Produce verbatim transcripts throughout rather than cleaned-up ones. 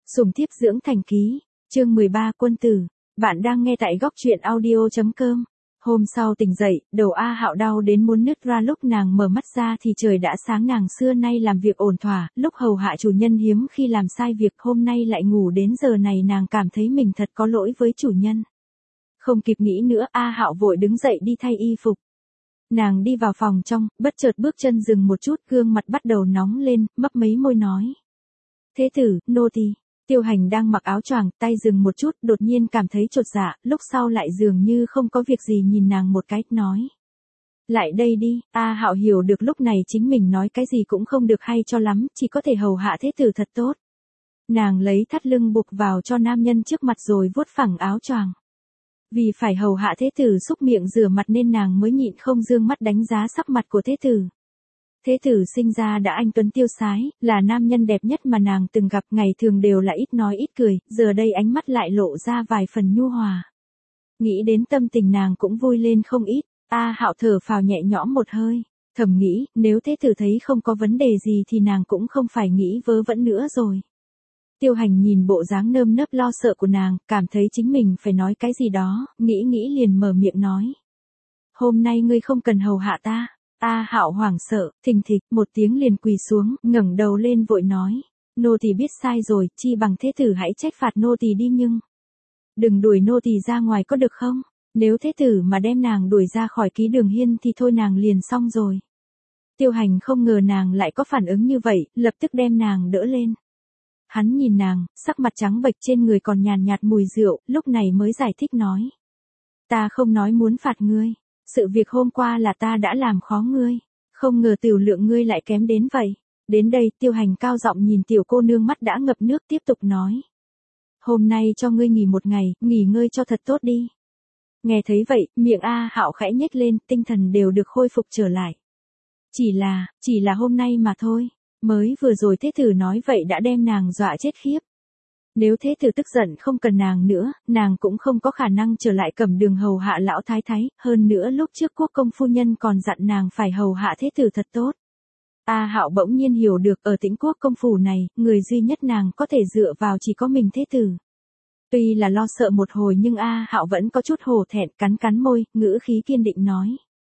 Sủng thiếp dưỡng thành ký, chương mười ba quân tử, bạn đang nghe tại góc truyện audio.com. Hôm sau tỉnh dậy, đầu A Hạo đau đến muốn nứt ra, lúc nàng mở mắt ra thì trời đã sáng. Nàng xưa nay làm việc ổn thỏa, lúc hầu hạ chủ nhân hiếm khi làm sai việc, hôm nay lại ngủ đến giờ này, nàng cảm thấy mình thật có lỗi với chủ nhân. Không kịp nghĩ nữa, A Hạo vội đứng dậy đi thay y phục. Nàng đi vào phòng trong, bất chợt bước chân dừng một chút, gương mặt bắt đầu nóng lên, mấp mấy môi nói: "Thế tử, nô tỳ." Tiêu Hành đang mặc áo choàng, tay dừng một chút, đột nhiên cảm thấy chột dạ, lúc sau lại dường như không có việc gì nhìn nàng một cái, nói: "Lại đây đi." A Hạo hiểu được lúc này chính mình nói cái gì cũng không được hay cho lắm, chỉ có thể hầu hạ thế tử thật tốt. Nàng lấy thắt lưng buộc vào cho nam nhân trước mặt rồi vuốt phẳng áo choàng. Vì phải hầu hạ thế tử xúc miệng rửa mặt nên nàng mới nhịn không dương mắt đánh giá sắc mặt của thế tử. Thế tử sinh ra đã anh tuấn tiêu sái, là nam nhân đẹp nhất mà nàng từng gặp, ngày thường đều là ít nói ít cười, giờ đây ánh mắt lại lộ ra vài phần nhu hòa. Nghĩ đến tâm tình nàng cũng vui lên không ít, A Hạo thở phào nhẹ nhõm một hơi, thầm nghĩ, nếu thế tử thấy không có vấn đề gì thì nàng cũng không phải nghĩ vớ vẩn nữa rồi. Tiêu Hành nhìn bộ dáng nơm nớp lo sợ của nàng, cảm thấy chính mình phải nói cái gì đó, nghĩ nghĩ liền mở miệng nói: "Hôm nay ngươi không cần hầu hạ ta." A Hạo hoảng sợ, thình thịch một tiếng liền quỳ xuống, ngẩng đầu lên vội nói: "Nô tỳ biết sai rồi, chi bằng thế tử hãy trách phạt nô tỳ đi, nhưng đừng đuổi nô tỳ ra ngoài có được không? Nếu thế tử mà đem nàng đuổi ra khỏi ký Đường Hiên thì thôi nàng liền xong rồi." Tiêu Hành không ngờ nàng lại có phản ứng như vậy, lập tức đem nàng đỡ lên. Hắn nhìn nàng, sắc mặt trắng bệch, trên người còn nhàn nhạt mùi rượu, lúc này mới giải thích nói: "Ta không nói muốn phạt ngươi. Sự việc hôm qua là ta đã làm khó ngươi, không ngờ tiểu lượng ngươi lại kém đến vậy." Đến đây, Tiêu Hành cao giọng nhìn tiểu cô nương mắt đã ngập nước, tiếp tục nói: "Hôm nay cho ngươi nghỉ một ngày, nghỉ ngơi cho thật tốt đi." Nghe thấy vậy, miệng A Hạo khẽ nhếch lên, tinh thần đều được khôi phục trở lại. Chỉ là, chỉ là hôm nay mà thôi. Mới vừa rồi thế tử nói vậy đã đem nàng dọa chết khiếp. Nếu thế tử tức giận không cần nàng nữa, nàng cũng không có khả năng trở lại Cẩm Đường hầu hạ lão thái thái, hơn nữa lúc trước quốc công phu nhân còn dặn nàng phải hầu hạ thế tử thật tốt. A Hạo bỗng nhiên hiểu được, ở Tĩnh Quốc công phủ này, người duy nhất nàng có thể dựa vào chỉ có mình thế tử. Tuy là lo sợ một hồi nhưng A Hạo vẫn có chút hổ thẹn, cắn cắn môi, ngữ khí kiên định nói: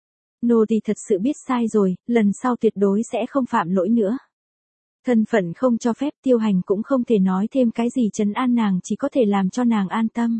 "Nô tỳ thật sự biết sai rồi, lần sau tuyệt đối sẽ không phạm lỗi nữa." Thân phận không cho phép, Tiêu Hành cũng không thể nói thêm cái gì trấn an nàng, chỉ có thể làm cho nàng an tâm.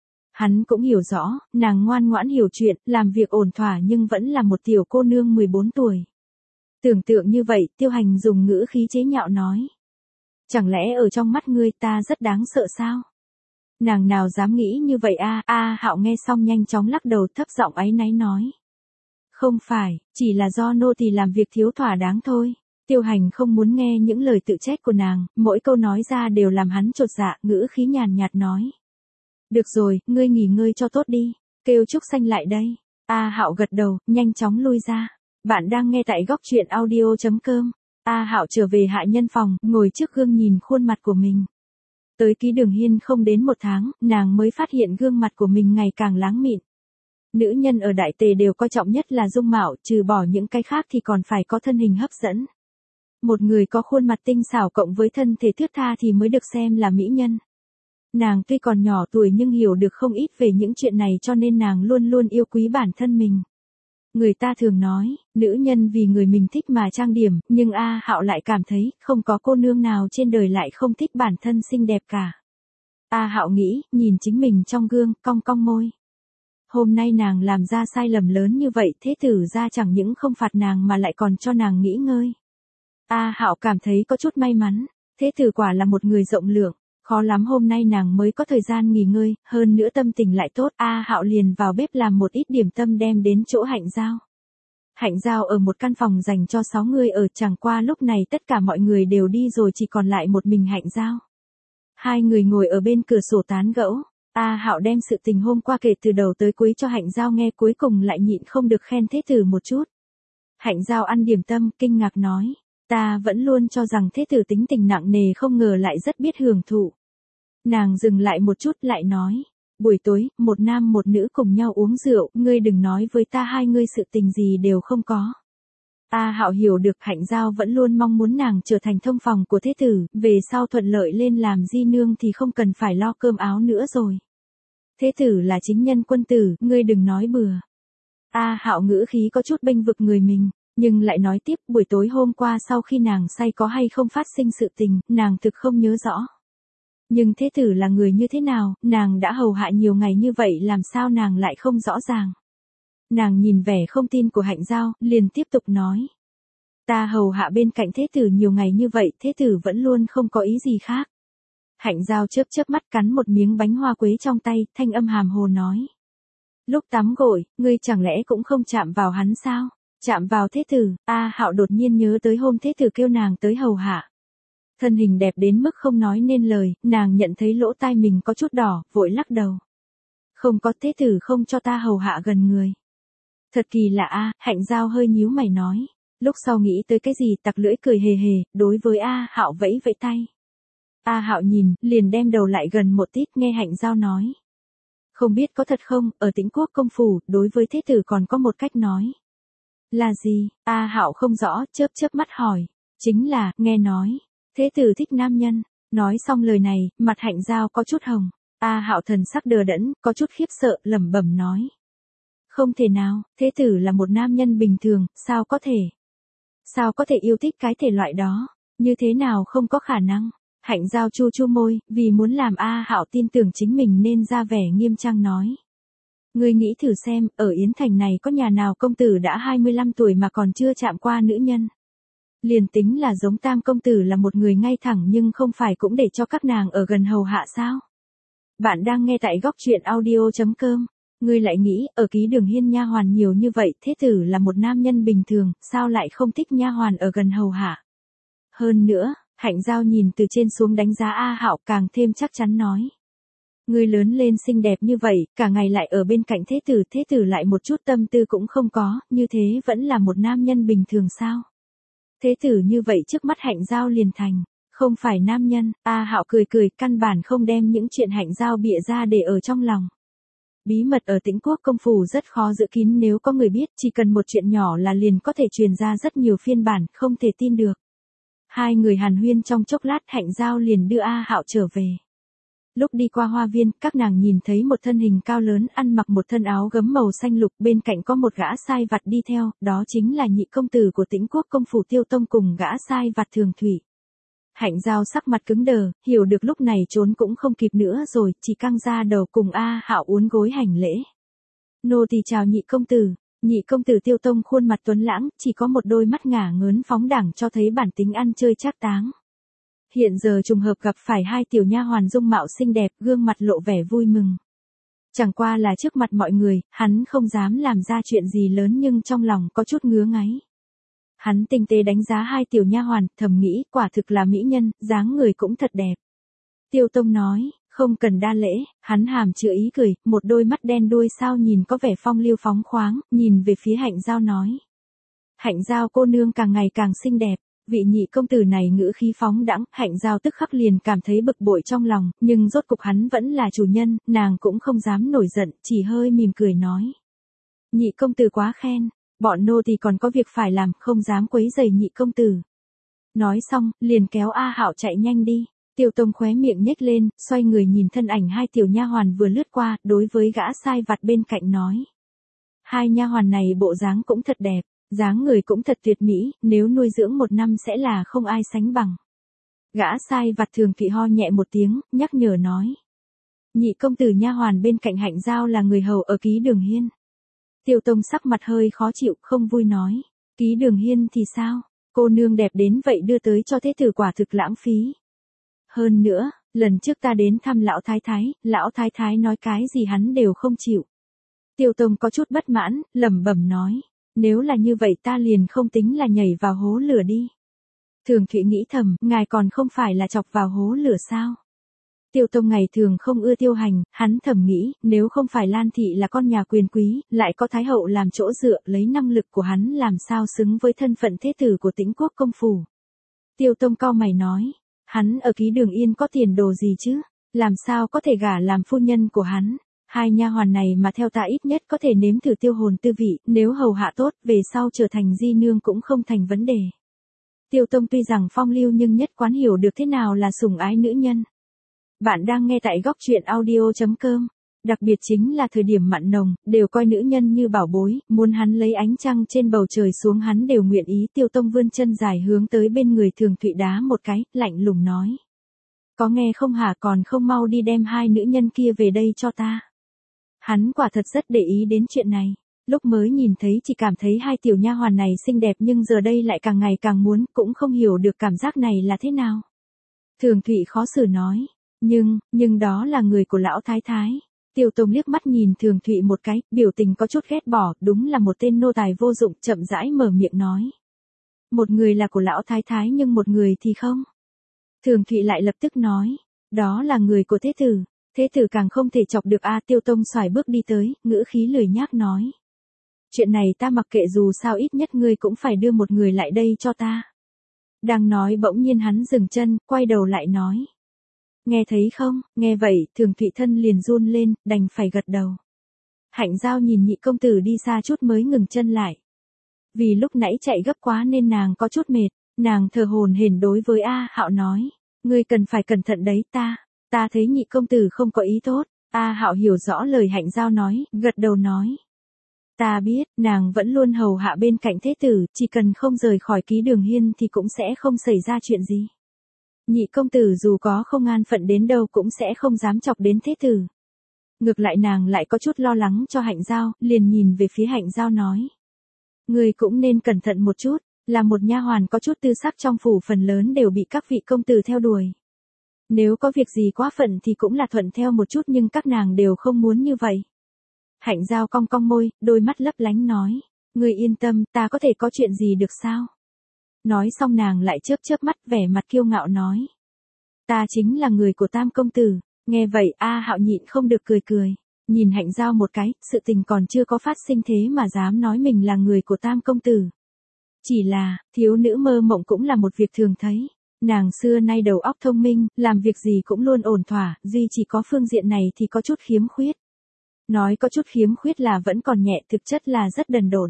Hắn cũng hiểu rõ, nàng ngoan ngoãn hiểu chuyện, làm việc ổn thỏa nhưng vẫn là một tiểu cô nương mười bốn tuổi. Tưởng tượng như vậy, Tiêu Hành dùng ngữ khí chế nhạo nói: "Chẳng lẽ ở trong mắt ngươi ta rất đáng sợ sao?" Nàng nào dám nghĩ như vậy a? A Hạo nghe xong nhanh chóng lắc đầu, thấp giọng áy náy nói: "Không phải, chỉ là do nô tỳ làm việc thiếu thỏa đáng thôi." Tiêu Hành không muốn nghe những lời tự trách của nàng, mỗi câu nói ra đều làm hắn chột dạ, ngữ khí nhàn nhạt nói: "Được rồi, ngươi nghỉ ngơi cho tốt đi, kêu Trúc Xanh lại đây." A Hạo gật đầu, nhanh chóng lui ra. Bạn đang nghe tại góc truyện audio.com. A Hạo trở về hạ nhân phòng, ngồi trước gương nhìn khuôn mặt của mình. Tới ký Đường Hiên không đến một tháng, nàng mới phát hiện gương mặt của mình ngày càng láng mịn. Nữ nhân ở đại tề đều coi trọng nhất là dung mạo, trừ bỏ những cái khác thì còn phải có thân hình hấp dẫn. Một người có khuôn mặt tinh xảo cộng với thân thể thướt tha thì mới được xem là mỹ nhân. Nàng tuy còn nhỏ tuổi nhưng hiểu được không ít về những chuyện này, cho nên nàng luôn luôn yêu quý bản thân mình. Người ta thường nói, nữ nhân vì người mình thích mà trang điểm, nhưng A Hạo lại cảm thấy, không có cô nương nào trên đời lại không thích bản thân xinh đẹp cả. A Hạo nghĩ, nhìn chính mình trong gương, cong cong môi. Hôm nay nàng làm ra sai lầm lớn như vậy, thế tử ra chẳng những không phạt nàng mà lại còn cho nàng nghỉ ngơi. A Hạo cảm thấy có chút may mắn, thế tử quả là một người rộng lượng, khó lắm hôm nay nàng mới có thời gian nghỉ ngơi, hơn nữa tâm tình lại tốt. A Hạo liền vào bếp làm một ít điểm tâm đem đến chỗ Hạnh Giao. Hạnh Giao ở một căn phòng dành cho sáu người ở, chẳng qua lúc này tất cả mọi người đều đi rồi, chỉ còn lại một mình Hạnh Giao. Hai người ngồi ở bên cửa sổ tán gẫu. A Hạo đem sự tình hôm qua kể từ đầu tới cuối cho Hạnh Giao nghe, cuối cùng lại nhịn không được khen thế tử một chút. Hạnh Giao ăn điểm tâm, kinh ngạc nói: "Ta vẫn luôn cho rằng thế tử tính tình nặng nề, không ngờ lại rất biết hưởng thụ." Nàng dừng lại một chút lại nói: "Buổi tối, một nam một nữ cùng nhau uống rượu, ngươi đừng nói với ta hai ngươi sự tình gì đều không có." A Hạo hiểu được Hạnh Giao vẫn luôn mong muốn nàng trở thành thông phòng của thế tử, về sau thuận lợi lên làm di nương thì không cần phải lo cơm áo nữa rồi. Thế tử là chính nhân quân tử, ngươi đừng nói bừa. A Hạo ngữ khí có chút bênh vực người mình, nhưng lại nói tiếp, buổi tối hôm qua sau khi nàng say có hay không phát sinh sự tình, nàng thực không nhớ rõ. Nhưng thế tử là người như thế nào, nàng đã hầu hạ nhiều ngày như vậy làm sao nàng lại không rõ ràng. Nàng nhìn vẻ không tin của Hạnh Giao, liền tiếp tục nói. Ta hầu hạ bên cạnh thế tử nhiều ngày như vậy, thế tử vẫn luôn không có ý gì khác. Hạnh Giao chớp chớp mắt cắn một miếng bánh hoa quế trong tay, thanh âm hàm hồ nói. Lúc tắm gội, ngươi chẳng lẽ cũng không chạm vào hắn sao? Chạm vào thế tử, A Hạo đột nhiên nhớ tới hôm thế tử kêu nàng tới hầu hạ. Thân hình đẹp đến mức không nói nên lời, nàng nhận thấy lỗ tai mình có chút đỏ, vội lắc đầu. Không có, thế tử không cho ta hầu hạ gần người. Thật kỳ lạ a, Hạnh Giao hơi nhíu mày nói. Lúc sau nghĩ tới cái gì tặc lưỡi cười hề hề, đối với A Hạo vẫy vẫy tay. A Hạo nhìn, liền đem đầu lại gần một tít nghe Hạnh Giao nói. Không biết có thật không, ở Tĩnh Quốc công phủ, đối với thế tử còn có một cách nói. Là gì? A Hạo không rõ, chớp chớp mắt hỏi. Chính là, nghe nói, thế tử thích nam nhân. Nói xong lời này, mặt Hạnh Giao có chút hồng. A Hạo thần sắc đờ đẫn, có chút khiếp sợ, lẩm bẩm nói. Không thể nào, thế tử là một nam nhân bình thường, sao có thể? Sao có thể yêu thích cái thể loại đó? Như thế nào không có khả năng? Hạnh Giao chu chu môi, vì muốn làm A Hạo tin tưởng chính mình nên ra vẻ nghiêm trang nói. Ngươi nghĩ thử xem, ở Yến Thành này có nhà nào công tử đã hai mươi lăm tuổi mà còn chưa chạm qua nữ nhân? Liền tính là giống Tam công tử là một người ngay thẳng nhưng không phải cũng để cho các nàng ở gần hầu hạ sao? Bạn đang nghe tại góc truyện audio chấm com. Ngươi lại nghĩ, ở Ký Đường Hiên nha hoàn nhiều như vậy, thế tử là một nam nhân bình thường, sao lại không thích nha hoàn ở gần hầu hạ? Hơn nữa, Hạnh Giao nhìn từ trên xuống đánh giá A Hạo càng thêm chắc chắn nói. Ngươi lớn lên xinh đẹp như vậy, cả ngày lại ở bên cạnh thế tử, thế tử lại một chút tâm tư cũng không có, như thế vẫn là một nam nhân bình thường sao? Thế tử như vậy trước mắt Hạnh Giao liền thành, không phải nam nhân. A Hạo cười cười, căn bản không đem những chuyện Hạnh Giao bịa ra để ở trong lòng. Bí mật ở Tĩnh Quốc công phủ rất khó giữ kín, nếu có người biết, chỉ cần một chuyện nhỏ là liền có thể truyền ra rất nhiều phiên bản, không thể tin được. Hai người hàn huyên trong chốc lát, Hạnh Giao liền đưa A Hạo trở về. Lúc đi qua hoa viên, các nàng nhìn thấy một thân hình cao lớn ăn mặc một thân áo gấm màu xanh lục, bên cạnh có một gã sai vặt đi theo, đó chính là nhị công tử của Tĩnh Quốc công phủ Tiêu Tông cùng gã sai vặt Thường Thủy. Hạnh Giao sắc mặt cứng đờ, hiểu được lúc này trốn cũng không kịp nữa rồi, chỉ căng ra đầu cùng A Hạo uốn gối hành lễ. Nô tỳ chào nhị công tử. Nhị công tử Tiêu Tông khuôn mặt tuấn lãng, chỉ có một đôi mắt ngả ngớn phóng đẳng cho thấy bản tính ăn chơi trác táng. Hiện giờ trùng hợp gặp phải hai tiểu nha hoàn dung mạo xinh đẹp, gương mặt lộ vẻ vui mừng. Chẳng qua là trước mặt mọi người, hắn không dám làm ra chuyện gì lớn nhưng trong lòng có chút ngứa ngáy. Hắn tinh tế đánh giá hai tiểu nha hoàn, thầm nghĩ, quả thực là mỹ nhân, dáng người cũng thật đẹp. Tiêu Tông nói, không cần đa lễ, hắn hàm chứa ý cười, một đôi mắt đen đuôi sao nhìn có vẻ phong lưu phóng khoáng, nhìn về phía Hạnh Giao nói. Hạnh Giao cô nương càng ngày càng xinh đẹp, vị nhị công tử này ngữ khí phóng đãng, Hạnh Giao tức khắc liền cảm thấy bực bội trong lòng, nhưng rốt cục hắn vẫn là chủ nhân, nàng cũng không dám nổi giận, chỉ hơi mỉm cười nói. Nhị công tử quá khen. Bọn nô thì còn có việc phải làm, không dám quấy rầy nhị công tử. Nói xong, liền kéo A Hạo chạy nhanh đi. Tiêu Tông khóe miệng nhếch lên, xoay người nhìn thân ảnh hai tiểu nha hoàn vừa lướt qua, đối với gã sai vặt bên cạnh nói. Hai nha hoàn này bộ dáng cũng thật đẹp, dáng người cũng thật tuyệt mỹ, nếu nuôi dưỡng một năm sẽ là không ai sánh bằng. Gã sai vặt Thường Thụy ho nhẹ một tiếng, nhắc nhở nói. Nhị công tử nha hoàn bên cạnh Hạnh Giao là người hầu ở Ký Đường Hiên. Tiêu Tông sắc mặt hơi khó chịu, không vui nói. Ký Đường Hiên thì sao? Cô nương đẹp đến vậy đưa tới cho thế tử quả thực lãng phí. Hơn nữa, lần trước ta đến thăm lão thái thái, lão thái thái nói cái gì hắn đều không chịu. Tiêu Tông có chút bất mãn, lẩm bẩm nói. Nếu là như vậy ta liền không tính là nhảy vào hố lửa đi. Thường Thụy nghĩ thầm, ngài còn không phải là chọc vào hố lửa sao? Tiêu Tông ngày thường không ưa tiêu hành, hắn thầm nghĩ, nếu không phải Lan Thị là con nhà quyền quý, lại có Thái Hậu làm chỗ dựa, lấy năng lực của hắn làm sao xứng với thân phận thế tử của Tĩnh Quốc công phủ. Tiêu Tông cau mày nói, hắn ở Ký Đường Yên có tiền đồ gì chứ, làm sao có thể gả làm phu nhân của hắn. Hai nha hoàn này mà theo ta ít nhất có thể nếm thử tiêu hồn tư vị, nếu hầu hạ tốt, về sau trở thành di nương cũng không thành vấn đề. Tiêu Tông tuy rằng phong lưu nhưng nhất quán hiểu được thế nào là sủng ái nữ nhân. Bạn đang nghe tại góc truyện audio.com. Đặc biệt chính là thời điểm mặn nồng, đều coi nữ nhân như bảo bối, muốn hắn lấy ánh trăng trên bầu trời xuống hắn đều nguyện ý. Tiêu Tông vươn chân dài hướng tới bên người Thường Thụy đá một cái, lạnh lùng nói. Có nghe không hả, còn không mau đi đem hai nữ nhân kia về đây cho ta. Hắn quả thật rất để ý đến chuyện này. Lúc mới nhìn thấy chỉ cảm thấy hai tiểu nha hoàn này xinh đẹp nhưng giờ đây lại càng ngày càng muốn, cũng không hiểu được cảm giác này là thế nào. Thường Thụy khó xử nói, nhưng, nhưng đó là người của lão thái thái. Tiêu Tông liếc mắt nhìn Thường Thụy một cái, biểu tình có chút ghét bỏ, đúng là một tên nô tài vô dụng, chậm rãi mở miệng nói. Một người là của lão thái thái nhưng một người thì không. Thường Thụy lại lập tức nói, đó là người của thế tử. Thế tử càng không thể chọc được a. Tiêu Tông xoài bước đi tới, ngữ khí lười nhác nói. Chuyện này ta mặc kệ, dù sao ít nhất ngươi cũng phải đưa một người lại đây cho ta. Đang nói bỗng nhiên hắn dừng chân, quay đầu lại nói. Nghe thấy không, nghe vậy, Thường Thụy thân liền run lên, đành phải gật đầu. Hạnh Giao nhìn nhị công tử đi xa chút mới ngừng chân lại. Vì lúc nãy chạy gấp quá nên nàng có chút mệt, nàng thở hổn hển đối với A Hạo nói. Ngươi cần phải cẩn thận đấy ta, ta thấy nhị công tử không có ý tốt. A Hạo hiểu rõ lời Hạnh Giao nói, gật đầu nói. Ta biết, nàng vẫn luôn hầu hạ bên cạnh thế tử, chỉ cần không rời khỏi ký đường hiên thì cũng sẽ không xảy ra chuyện gì. Nhị công tử dù có không an phận đến đâu cũng sẽ không dám chọc đến thế tử. Ngược lại nàng lại có chút lo lắng cho Hạnh Giao, liền nhìn về phía Hạnh Giao nói. Người cũng nên cẩn thận một chút, là một nha hoàn có chút tư sắc trong phủ phần lớn đều bị các vị công tử theo đuổi. Nếu có việc gì quá phận thì cũng là thuận theo một chút nhưng các nàng đều không muốn như vậy. Hạnh Giao cong cong môi, đôi mắt lấp lánh nói. Người yên tâm, ta có thể có chuyện gì được sao? Nói xong nàng lại chớp chớp mắt vẻ mặt kiêu ngạo nói. Ta chính là người của Tam công tử. Nghe vậy A Hạo nhịn không được cười cười. Nhìn Hạnh Giao một cái, sự tình còn chưa có phát sinh thế mà dám nói mình là người của Tam công tử. Chỉ là, thiếu nữ mơ mộng cũng là một việc thường thấy. Nàng xưa nay đầu óc thông minh, làm việc gì cũng luôn ổn thỏa, duy chỉ có phương diện này thì có chút khiếm khuyết. Nói có chút khiếm khuyết là vẫn còn nhẹ, thực chất là rất đần độn.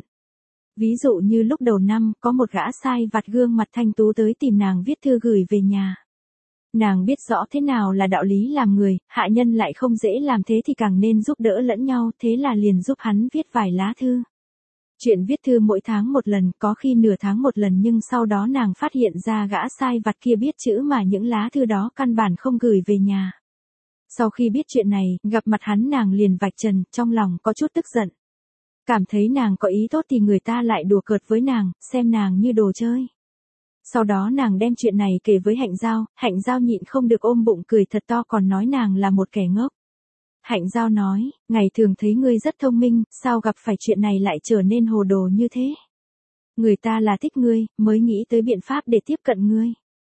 Ví dụ như lúc đầu năm, có một gã sai vặt gương mặt thanh tú tới tìm nàng viết thư gửi về nhà. Nàng biết rõ thế nào là đạo lý làm người, hạ nhân lại không dễ làm thế thì càng nên giúp đỡ lẫn nhau, thế là liền giúp hắn viết vài lá thư. Chuyện viết thư mỗi tháng một lần, có khi nửa tháng một lần nhưng sau đó nàng phát hiện ra gã sai vặt kia biết chữ mà những lá thư đó căn bản không gửi về nhà. Sau khi biết chuyện này, gặp mặt hắn nàng liền vạch trần, trong lòng có chút tức giận. Cảm thấy nàng có ý tốt thì người ta lại đùa cợt với nàng, xem nàng như đồ chơi. Sau đó nàng đem chuyện này kể với Hạnh Giao, Hạnh Giao nhịn không được ôm bụng cười thật to còn nói nàng là một kẻ ngốc. Hạnh Giao nói, ngày thường thấy ngươi rất thông minh, sao gặp phải chuyện này lại trở nên hồ đồ như thế? Người ta là thích ngươi, mới nghĩ tới biện pháp để tiếp cận ngươi.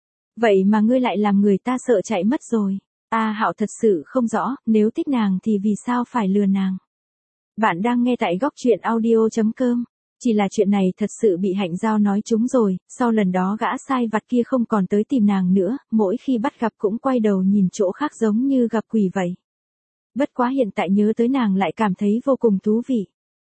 Vậy mà ngươi lại làm người ta sợ chạy mất rồi. A Hạo thật sự không rõ, nếu thích nàng thì vì sao phải lừa nàng. Bạn đang nghe tại góc truyện audio.com. Chỉ là chuyện này thật sự bị Hạnh Giao nói trúng rồi, sau lần đó gã sai vặt kia không còn tới tìm nàng nữa, mỗi khi bắt gặp cũng quay đầu nhìn chỗ khác giống như gặp quỷ vậy. Bất quá hiện tại nhớ tới nàng lại cảm thấy vô cùng thú vị.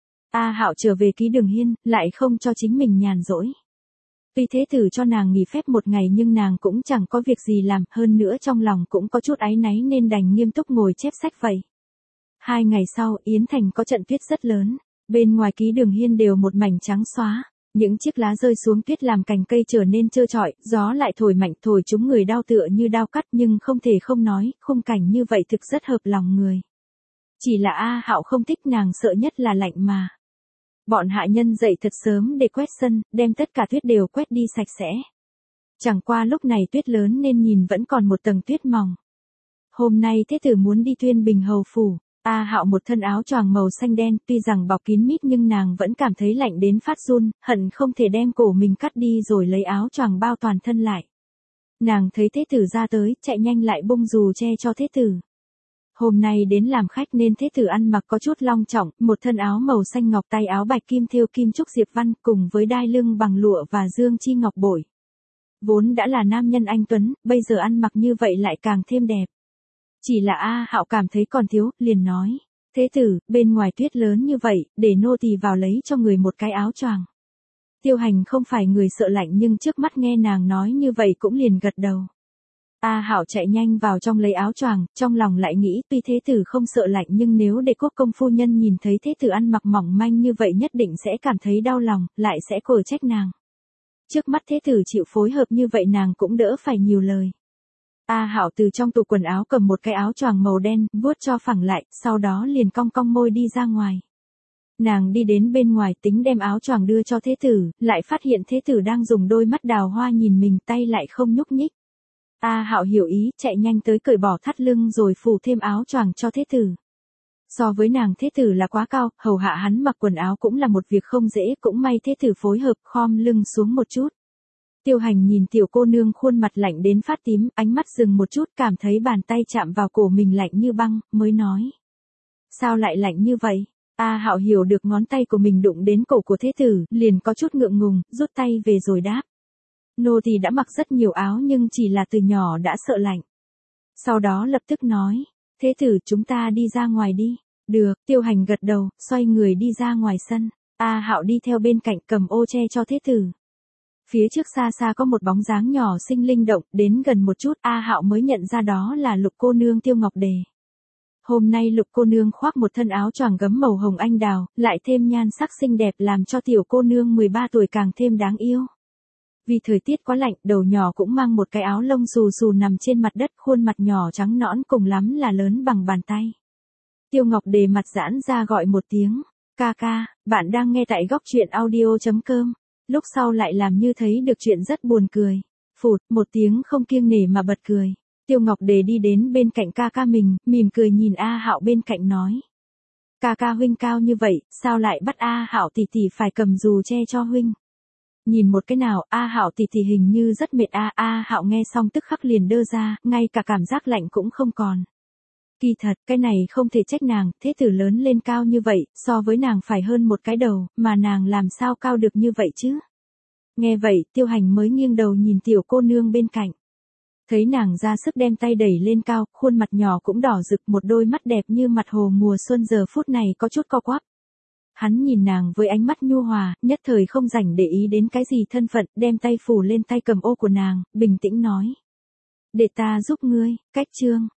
A Hạo trở về ký đường hiên, lại không cho chính mình nhàn rỗi. Tuy thế tử cho nàng nghỉ phép một ngày nhưng nàng cũng chẳng có việc gì làm, hơn nữa trong lòng cũng có chút áy náy nên đành nghiêm túc ngồi chép sách vậy. Hai ngày sau, Yến Thành có trận tuyết rất lớn, bên ngoài ký đường hiên đều một mảnh trắng xóa, những chiếc lá rơi xuống tuyết làm cành cây trở nên trơ trọi, gió lại thổi mạnh thổi chúng người đau tựa như đao cắt nhưng không thể không nói, khung cảnh như vậy thực rất hợp lòng người. Chỉ là A Hạo không thích, nàng sợ nhất là lạnh mà. Bọn hạ nhân dậy thật sớm để quét sân, đem tất cả tuyết đều quét đi sạch sẽ. Chẳng qua lúc này tuyết lớn nên nhìn vẫn còn một tầng tuyết mỏng. Hôm nay thế tử muốn đi Tuyên Bình hầu phủ. A Hạo một thân áo choàng màu xanh đen, tuy rằng bọc kín mít nhưng nàng vẫn cảm thấy lạnh đến phát run, hận không thể đem cổ mình cắt đi rồi lấy áo choàng bao toàn thân lại. Nàng thấy thế tử ra tới, chạy nhanh lại bung dù che cho thế tử. Hôm nay đến làm khách nên thế tử ăn mặc có chút long trọng, một thân áo màu xanh ngọc, tay áo bạch kim thêu kim trúc diệp văn cùng với đai lưng bằng lụa và dương chi ngọc bội. Vốn đã là nam nhân anh tuấn, bây giờ ăn mặc như vậy lại càng thêm đẹp. Chỉ là A Hạo cảm thấy còn thiếu, liền nói. Thế tử, bên ngoài tuyết lớn như vậy, để nô tỳ vào lấy cho người một cái áo choàng. Tiêu Hành không phải người sợ lạnh nhưng trước mắt nghe nàng nói như vậy cũng liền gật đầu. A Hạo chạy nhanh vào trong lấy áo choàng, trong lòng lại nghĩ tuy thế tử không sợ lạnh nhưng nếu để quốc công phu nhân nhìn thấy thế tử ăn mặc mỏng manh như vậy nhất định sẽ cảm thấy đau lòng, lại sẽ cổ trách nàng. Trước mắt thế tử chịu phối hợp như vậy nàng cũng đỡ phải nhiều lời. A Hạo từ trong tủ quần áo cầm một cái áo choàng màu đen, vuốt cho phẳng lại, sau đó liền cong cong môi đi ra ngoài. Nàng đi đến bên ngoài tính đem áo choàng đưa cho thế tử, lại phát hiện thế tử đang dùng đôi mắt đào hoa nhìn mình tay lại không nhúc nhích. A Hạo hiểu ý, chạy nhanh tới cởi bỏ thắt lưng rồi phủ thêm áo choàng cho thế tử. So với nàng thế tử là quá cao, hầu hạ hắn mặc quần áo cũng là một việc không dễ, cũng may thế tử phối hợp khom lưng xuống một chút. Tiêu Hành nhìn tiểu cô nương khuôn mặt lạnh đến phát tím, ánh mắt dừng một chút cảm thấy bàn tay chạm vào cổ mình lạnh như băng, mới nói. Sao lại lạnh như vậy? A Hạo hiểu được ngón tay của mình đụng đến cổ của thế tử, liền có chút ngượng ngùng, rút tay về rồi đáp. Nô tỳ đã mặc rất nhiều áo nhưng chỉ là từ nhỏ đã sợ lạnh. Sau đó lập tức nói, thế tử chúng ta đi ra ngoài đi. Được, Tiêu Hành gật đầu, xoay người đi ra ngoài sân. A Hạo đi theo bên cạnh cầm ô che cho thế tử. Phía trước xa xa có một bóng dáng nhỏ xinh linh động, đến gần một chút A Hạo mới nhận ra đó là Lục cô nương Tiêu Ngọc Đề. Hôm nay Lục cô nương khoác một thân áo choàng gấm màu hồng anh đào, lại thêm nhan sắc xinh đẹp làm cho tiểu cô nương mười ba tuổi càng thêm đáng yêu. Vì thời tiết quá lạnh, đầu nhỏ cũng mang một cái áo lông xù xù nằm trên mặt đất, khuôn mặt nhỏ trắng nõn cùng lắm là lớn bằng bàn tay. Tiêu Ngọc Đề mặt giãn ra gọi một tiếng, ca ca, bạn đang nghe tại góc truyện audio chấm com. Lúc sau lại làm như thấy được chuyện rất buồn cười. Phụt, một tiếng không kiêng nể mà bật cười. Tiêu Ngọc Đề đi đến bên cạnh ca ca mình, mỉm cười nhìn A Hạo bên cạnh nói. Ca ca huynh cao như vậy, sao lại bắt A Hạo tỷ tỷ phải cầm dù che cho huynh? Nhìn một cái nào, A Hạo tỷ tỷ hình như rất mệt a. A Hạo nghe xong tức khắc liền đơ ra, ngay cả cảm giác lạnh cũng không còn. Kỳ thật, cái này không thể trách nàng, thế tử lớn lên cao như vậy, so với nàng phải hơn một cái đầu, mà nàng làm sao cao được như vậy chứ? Nghe vậy, Tiêu Hành mới nghiêng đầu nhìn tiểu cô nương bên cạnh. Thấy nàng ra sức đem tay đẩy lên cao, khuôn mặt nhỏ cũng đỏ rực, một đôi mắt đẹp như mặt hồ mùa xuân giờ phút này có chút co quắp. Hắn nhìn nàng với ánh mắt nhu hòa, nhất thời không rảnh để ý đến cái gì thân phận, đem tay phủ lên tay cầm ô của nàng, bình tĩnh nói. Để ta giúp ngươi, cách chương.